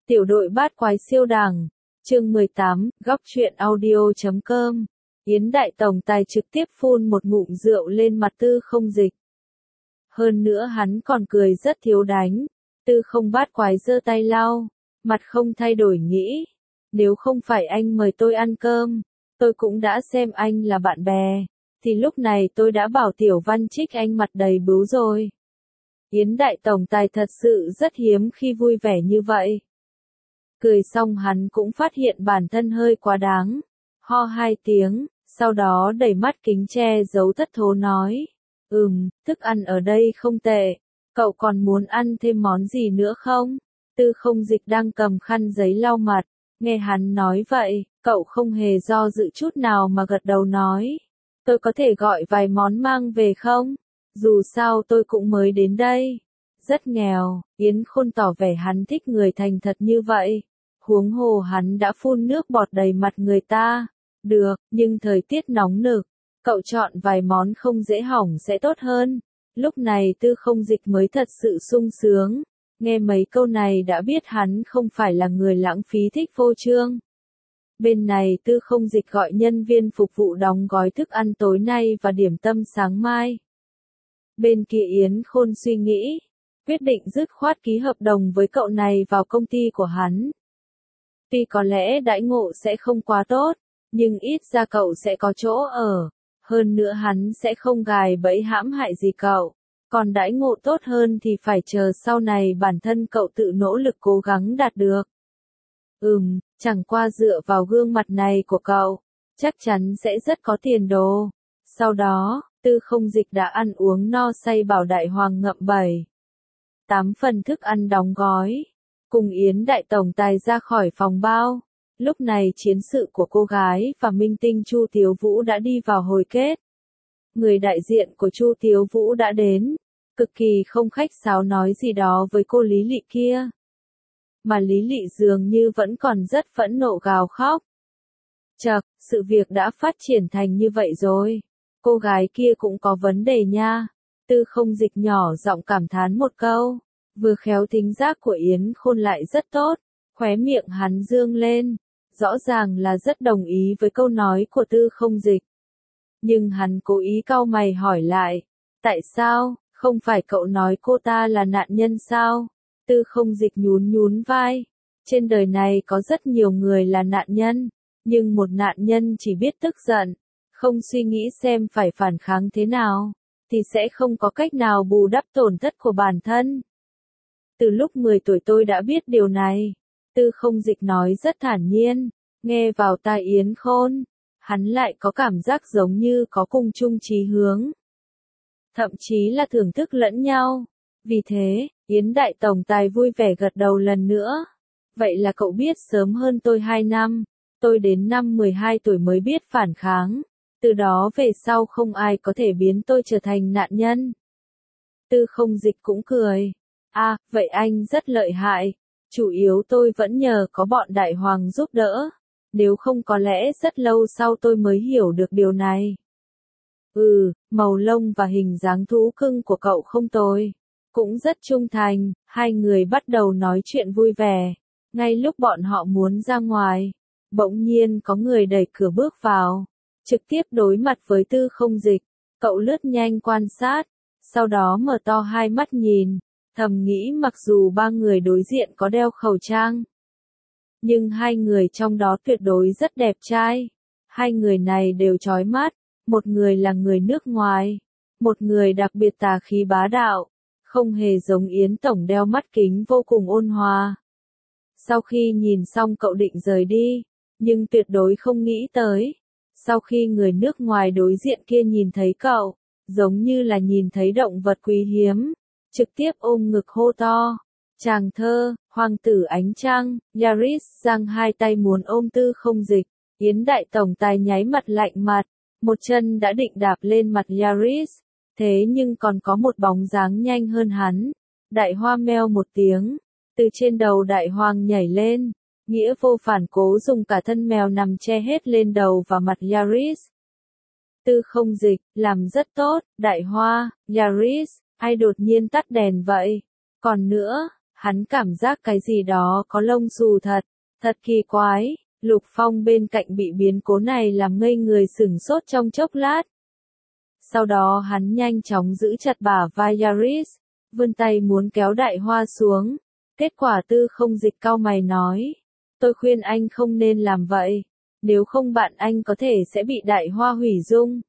Tiểu đội bát quái siêu đẳng, chương 18, góc truyện audio.com. Yến Đại Tổng Tài trực tiếp phun một ngụm rượu lên mặt Tư Không Dịch. Hơn nữa hắn còn cười rất thiếu đánh. Tư Không bát quái giơ tay lau, mặt không thay đổi nghĩ. Nếu không phải anh mời tôi ăn cơm, tôi cũng đã xem anh là bạn bè, thì lúc này tôi đã bảo Tiểu Văn trích anh mặt đầy bướu rồi. Yến Đại Tổng Tài thật sự rất hiếm khi vui vẻ như vậy. Cười xong hắn cũng phát hiện bản thân hơi quá đáng. Ho 2 tiếng, sau đó đẩy mắt kính che giấu thất thố nói. Thức ăn ở đây không tệ. Cậu còn muốn ăn thêm món gì nữa không? Tư Không Dịch đang cầm khăn giấy lau mặt. Nghe hắn nói vậy, cậu không hề do dự chút nào mà gật đầu nói. Tôi có thể gọi vài món mang về không? Dù sao tôi cũng mới đến đây. Rất nghèo, Yến Khôn tỏ vẻ hắn thích người thành thật như vậy. Huống hồ hắn đã phun nước bọt đầy mặt người ta. Được, nhưng thời tiết nóng nực, cậu chọn vài món không dễ hỏng sẽ tốt hơn. Lúc này Tư Không Dịch mới thật sự sung sướng. Nghe mấy câu này đã biết hắn không phải là người lãng phí thích phô trương. Bên này Tư Không Dịch gọi nhân viên phục vụ đóng gói thức ăn tối nay và điểm tâm sáng mai. Bên kia Yến Khôn suy nghĩ, quyết định dứt khoát ký hợp đồng với cậu này vào công ty của hắn. Tuy có lẽ đãi ngộ sẽ không quá tốt, nhưng ít ra cậu sẽ có chỗ ở. Hơn nữa hắn sẽ không gài bẫy hãm hại gì cậu. Còn đãi ngộ tốt hơn thì phải chờ sau này bản thân cậu tự nỗ lực cố gắng đạt được. Chẳng qua dựa vào gương mặt này của cậu, chắc chắn sẽ rất có tiền đồ. Sau đó, Tư Không Dịch đã ăn uống no say bảo Đại Hoàng ngậm 7-8 phần thức ăn đóng gói. Cùng Yến Đại Tổng Tài ra khỏi phòng bao. Lúc này chiến sự của cô gái và minh tinh Chu Tiếu Vũ đã đi vào hồi kết. Người đại diện của Chu Tiếu Vũ đã đến, cực kỳ không khách sáo nói gì đó với cô Lý Lị kia. Mà Lý Lị dường như vẫn còn rất phẫn nộ gào khóc. Chậc, sự việc đã phát triển thành như vậy rồi. Cô gái kia cũng có vấn đề nha. Tư Không Dịch nhỏ giọng cảm thán một câu. Vừa khéo thính giác của Yến Khôn lại rất tốt. Khóe miệng hắn dương lên. Rõ ràng là rất đồng ý với câu nói của Tư Không Dịch. Nhưng hắn cố ý cau mày hỏi lại. Tại sao, không phải cậu nói cô ta là nạn nhân sao? Tư Không Dịch nhún vai. Trên đời này có rất nhiều người là nạn nhân. Nhưng một nạn nhân chỉ biết tức giận. Không suy nghĩ xem phải phản kháng thế nào. Thì sẽ không có cách nào bù đắp tổn thất của bản thân. Từ lúc 10 tuổi tôi đã biết điều này. Tư Không Dịch nói rất thản nhiên. Nghe vào tai Yến Khôn. Hắn lại có cảm giác giống như có cùng chung chí hướng. Thậm chí là thưởng thức lẫn nhau. Vì thế, Yến Đại Tổng Tài vui vẻ gật đầu lần nữa. Vậy là cậu biết sớm hơn tôi 2 năm. Tôi đến năm 12 tuổi mới biết phản kháng. Từ đó về sau không ai có thể biến tôi trở thành nạn nhân. Tư Không Dịch cũng cười. Vậy anh rất lợi hại. Chủ yếu tôi vẫn nhờ có bọn Đại Hoàng giúp đỡ. Nếu không có lẽ rất lâu sau tôi mới hiểu được điều này. Màu lông và hình dáng thú cưng của cậu không tồi. Cũng rất trung thành. Hai người bắt đầu nói chuyện vui vẻ. Ngay lúc bọn họ muốn ra ngoài, bỗng nhiên có người đẩy cửa bước vào. Trực tiếp đối mặt với Tư Không Dịch. Cậu lướt nhanh quan sát. Sau đó mở to hai mắt nhìn. Thầm nghĩ mặc dù ba người đối diện có đeo khẩu trang. Nhưng hai người trong đó tuyệt đối rất đẹp trai. Hai người này đều chói mắt. Một người là người nước ngoài. Một người đặc biệt tà khí bá đạo. Không hề giống Yến Tổng đeo mắt kính vô cùng ôn hòa. Sau khi nhìn xong cậu định rời đi. Nhưng tuyệt đối không nghĩ tới. Sau khi người nước ngoài đối diện kia nhìn thấy cậu. Giống như là nhìn thấy động vật quý hiếm. Trực tiếp ôm ngực hô to. Chàng thơ, hoàng tử ánh trăng, Yaris giang hai tay muốn ôm Tư Không Dịch. Yến Đại Tổng Tài nháy mặt lạnh mặt. Một chân đã định đạp lên mặt Yaris. Thế nhưng còn có một bóng dáng nhanh hơn hắn. Đại Hoa meo một tiếng. Từ trên đầu Đại Hoàng nhảy lên. Nghĩa vô phản cố dùng cả thân mèo nằm che hết lên đầu và mặt Yaris. Tư Không Dịch, làm rất tốt, Đại Hoa, Yaris, ai đột nhiên tắt đèn vậy? Còn nữa, Hắn cảm giác cái gì đó có lông xù thật, thật kỳ quái. Lục Phong bên cạnh bị biến cố này làm ngây người sửng sốt trong chốc lát. Sau đó hắn nhanh chóng giữ chặt bả vai Yaris, vươn tay muốn kéo Đại Hoa xuống. Kết quả Tư Không Dịch cau mày nói, tôi khuyên anh không nên làm vậy, nếu không bạn anh có thể sẽ bị Đại Hoa hủy dung.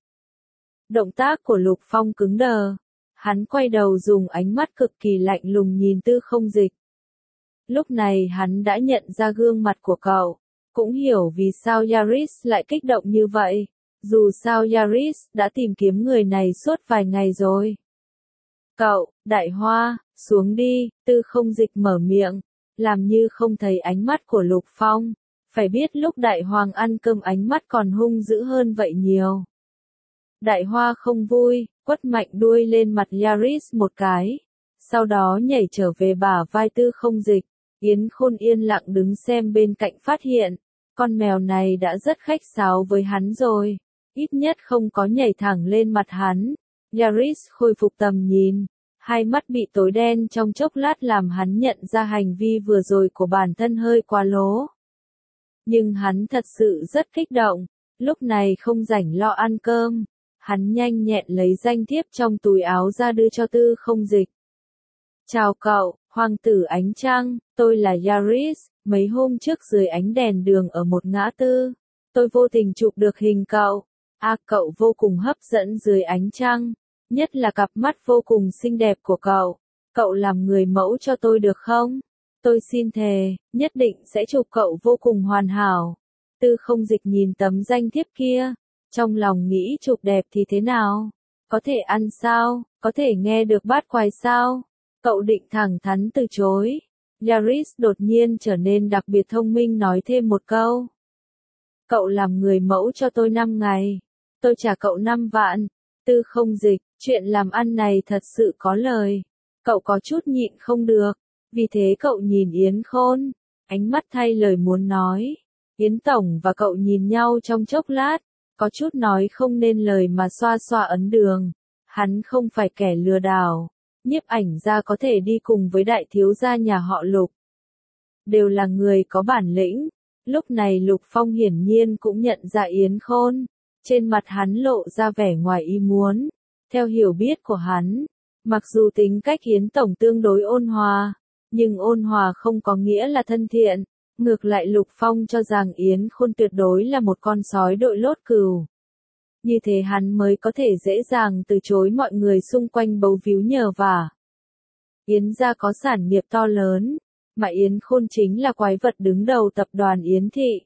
Động tác của Lục Phong cứng đờ, hắn quay đầu dùng ánh mắt cực kỳ lạnh lùng nhìn Tư Không Dịch. Lúc này hắn đã nhận ra gương mặt của cậu, cũng hiểu vì sao Yaris lại kích động như vậy. Dù sao Yaris đã tìm kiếm người này suốt vài ngày rồi. Cậu, Đại Hoa, xuống đi, Tư Không Dịch mở miệng, làm như không thấy ánh mắt của Lục Phong. Phải biết lúc Đại Hoàng ăn cơm ánh mắt còn hung dữ hơn vậy nhiều. Đại Hoa không vui, quất mạnh đuôi lên mặt Yaris một cái. Sau đó nhảy trở về bả vai Tư Không Dịch. Yến Khôn yên lặng đứng xem bên cạnh phát hiện, con mèo này đã rất khách sáo với hắn rồi. Ít nhất không có nhảy thẳng lên mặt hắn. Yaris khôi phục tầm nhìn, hai mắt bị tối đen trong chốc lát làm hắn nhận ra hành vi vừa rồi của bản thân hơi quá lố. Nhưng hắn thật sự rất kích động, lúc này không rảnh lo ăn cơm, hắn nhanh nhẹn lấy danh thiếp trong túi áo ra đưa cho Tư Không Dịch. Chào cậu, Hoàng tử Ánh Trăng, tôi là Yaris, mấy hôm trước dưới ánh đèn đường ở một ngã tư, tôi vô tình chụp được hình cậu. Cậu vô cùng hấp dẫn dưới ánh trăng, nhất là cặp mắt vô cùng xinh đẹp của cậu. Cậu làm người mẫu cho tôi được không? Tôi xin thề, nhất định sẽ chụp cậu vô cùng hoàn hảo. Tư Không Dịch nhìn tấm danh thiếp kia, trong lòng nghĩ chụp đẹp thì thế nào? Có thể ăn sao? Có thể nghe được bát quái sao? Cậu định thẳng thắn từ chối. Yaris đột nhiên trở nên đặc biệt thông minh nói thêm một câu. Cậu làm người mẫu cho tôi 5 ngày. Tôi trả cậu 5 vạn. Tư Không Dịch, chuyện làm ăn này thật sự có lời. Cậu có chút nhịn không được. Vì thế cậu nhìn Yến Khôn, ánh mắt thay lời muốn nói. Yến Tổng và cậu nhìn nhau trong chốc lát, có chút nói không nên lời mà xoa xoa ấn đường. Hắn không phải kẻ lừa đảo. Nhiếp Ảnh Gia có thể đi cùng với đại thiếu gia nhà họ Lục. Đều là người có bản lĩnh. Lúc này Lục Phong hiển nhiên cũng nhận ra Yến Khôn. Trên mặt hắn lộ ra vẻ ngoài ý muốn. Theo hiểu biết của hắn, mặc dù tính cách Yến Tổng tương đối ôn hòa, nhưng ôn hòa không có nghĩa là thân thiện. Ngược lại Lục Phong cho rằng Yến Khôn tuyệt đối là một con sói đội lốt cừu. Như thế hắn mới có thể dễ dàng từ chối mọi người xung quanh bấu víu nhờ vả. Yến gia có sản nghiệp to lớn, mà Yến Khôn chính là quái vật đứng đầu tập đoàn Yến Thị.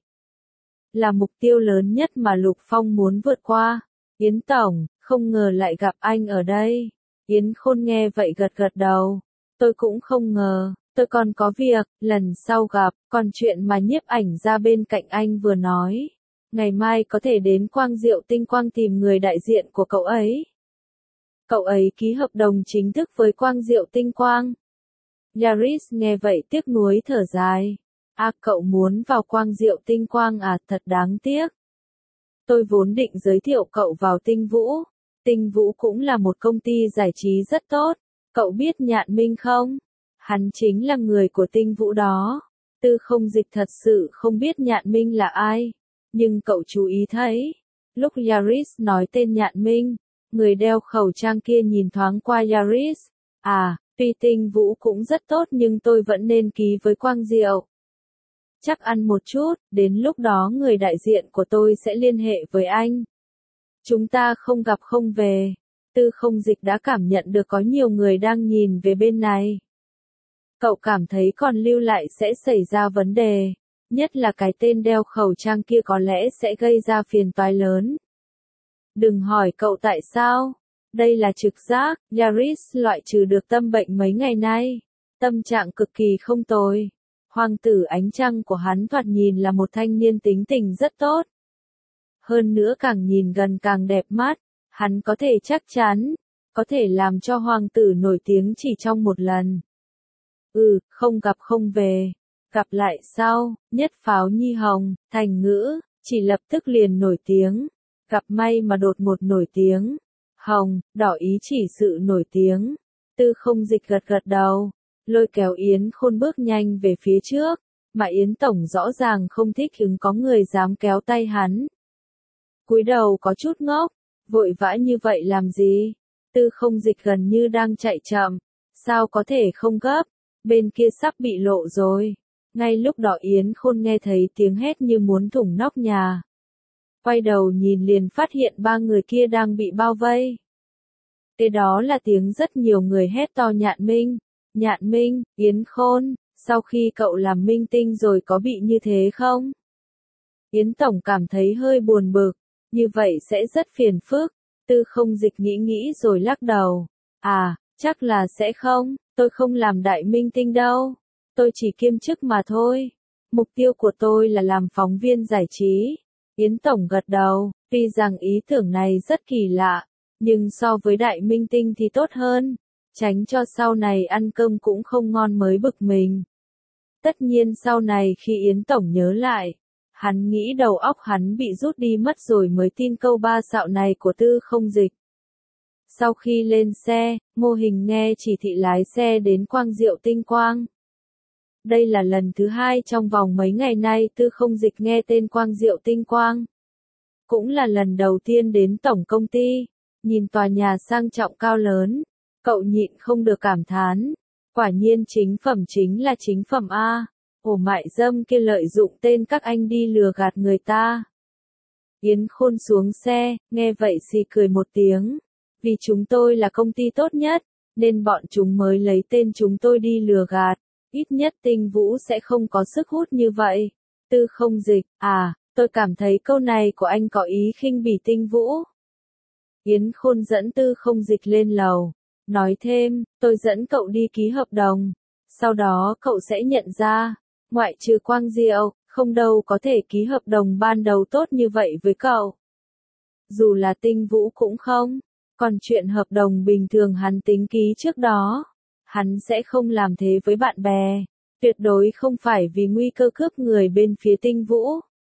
Là mục tiêu lớn nhất mà Lục Phong muốn vượt qua. Yến Tổng, không ngờ lại gặp anh ở đây. Yến Khôn nghe vậy gật gật đầu. Tôi cũng không ngờ, tôi còn có việc, lần sau gặp, còn chuyện mà Nhiếp Ảnh Gia bên cạnh anh vừa nói. Ngày mai có thể đến Quang Diệu Tinh Quang tìm người đại diện của cậu ấy. Cậu ấy ký hợp đồng chính thức với Quang Diệu Tinh Quang. Yaris nghe vậy tiếc nuối thở dài. Cậu muốn vào Quang Diệu Tinh Quang à, thật đáng tiếc. Tôi vốn định giới thiệu cậu vào Tinh Vũ. Tinh Vũ cũng là một công ty giải trí rất tốt. Cậu biết Nhạn Minh không? Hắn chính là người của Tinh Vũ đó. Tư Không Dịch thật sự không biết Nhạn Minh là ai. Nhưng cậu chú ý thấy, lúc Yaris nói tên Nhạn Minh, người đeo khẩu trang kia nhìn thoáng qua Yaris. Tuy Tinh Vũ cũng rất tốt nhưng tôi vẫn nên ký với Quang Diệu. Chắc ăn một chút, đến lúc đó người đại diện của tôi sẽ liên hệ với anh. Chúng ta không gặp không về. Tư Không Dịch đã cảm nhận được có nhiều người đang nhìn về bên này. Cậu cảm thấy còn lưu lại sẽ xảy ra vấn đề. Nhất là cái tên đeo khẩu trang kia có lẽ sẽ gây ra phiền toái lớn. Đừng hỏi cậu tại sao. Đây là trực giác. Yaris loại trừ được tâm bệnh mấy ngày nay. Tâm trạng cực kỳ không tồi. Hoàng tử Ánh Trăng của hắn thoạt nhìn là một thanh niên tính tình rất tốt. Hơn nữa càng nhìn gần càng đẹp mắt. Hắn có thể chắc chắn, có thể làm cho hoàng tử nổi tiếng chỉ trong một lần. Không gặp không về. Gặp lại sau, nhất pháo nhi hồng, thành ngữ, chỉ lập tức liền nổi tiếng. Gặp may mà đột ngột nổi tiếng. Hồng, đỏ ý chỉ sự nổi tiếng. Tư Không Dịch gật gật đầu. lôi kéo Yến Khôn bước nhanh về phía trước, mà Yến Tổng rõ ràng không thích hứng có người dám kéo tay hắn. Cúi đầu có chút ngốc, vội vã như vậy làm gì? Tư Không Dịch gần như đang chạy chậm, sao có thể không gấp, bên kia sắp bị lộ rồi. Ngay lúc đó Yến Khôn nghe thấy tiếng hét như muốn thủng nóc nhà. Quay đầu nhìn liền phát hiện ba người kia đang bị bao vây. Kế đó là tiếng rất nhiều người hét to Nhạn Minh, Yến Khôn, sau khi cậu làm minh tinh rồi có bị như thế không? Yến Tổng cảm thấy hơi buồn bực, như vậy sẽ rất phiền phức. Tư Không Dịch nghĩ rồi lắc đầu. À, chắc là sẽ không, tôi không làm đại minh tinh đâu. Tôi chỉ kiêm chức mà thôi. Mục tiêu của tôi là làm phóng viên giải trí. Yến Tổng gật đầu, tuy rằng ý tưởng này rất kỳ lạ, nhưng so với đại minh tinh thì tốt hơn. Tránh cho sau này ăn cơm cũng không ngon mới bực mình. Tất nhiên sau này khi Yến Tổng nhớ lại, hắn nghĩ đầu óc hắn bị rút đi mất rồi mới tin câu ba xạo này của Tư Không Dịch. Sau khi lên xe, Mô Hình nghe chỉ thị lái xe đến Quang Diệu Tinh Quang. Đây là lần thứ hai trong vòng mấy ngày nay Tư Không Dịch nghe tên Quang Diệu Tinh Quang. Cũng là lần đầu tiên đến tổng công ty, nhìn tòa nhà sang trọng cao lớn, cậu nhịn không được cảm thán. Quả nhiên chính phẩm chính là chính phẩm A. Ổ mại dâm kia lợi dụng tên các anh đi lừa gạt người ta. Yến Khôn xuống xe, nghe vậy xì cười một tiếng. Vì chúng tôi là công ty tốt nhất, nên bọn chúng mới lấy tên chúng tôi đi lừa gạt. Ít nhất Tinh Vũ sẽ không có sức hút như vậy. Tư Không Dịch, à, tôi cảm thấy câu này của anh có ý khinh bỉ Tinh Vũ. Yến Khôn dẫn Tư Không Dịch lên lầu. Nói thêm, tôi dẫn cậu đi ký hợp đồng. Sau đó cậu sẽ nhận ra, ngoại trừ Quang Diệu, không đâu có thể ký hợp đồng ban đầu tốt như vậy với cậu. Dù là Tinh Vũ cũng không. Còn chuyện hợp đồng bình thường hắn tính ký trước đó, hắn sẽ không làm thế với bạn bè. Tuyệt đối không phải vì nguy cơ cướp người bên phía Tinh Vũ.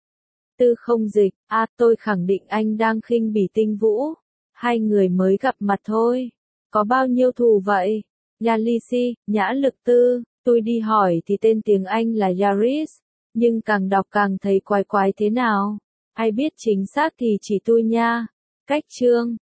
Tư Không Dịch, à tôi khẳng định anh đang khinh bỉ Tinh Vũ. Hai người mới gặp mặt thôi. Có bao nhiêu thù vậy? Yalisi, Nhã Lực Tư, tôi đi hỏi thì tên tiếng Anh là Yaris, nhưng càng đọc càng thấy quái quái thế nào. Ai biết chính xác thì chỉ tôi nha. Cách chương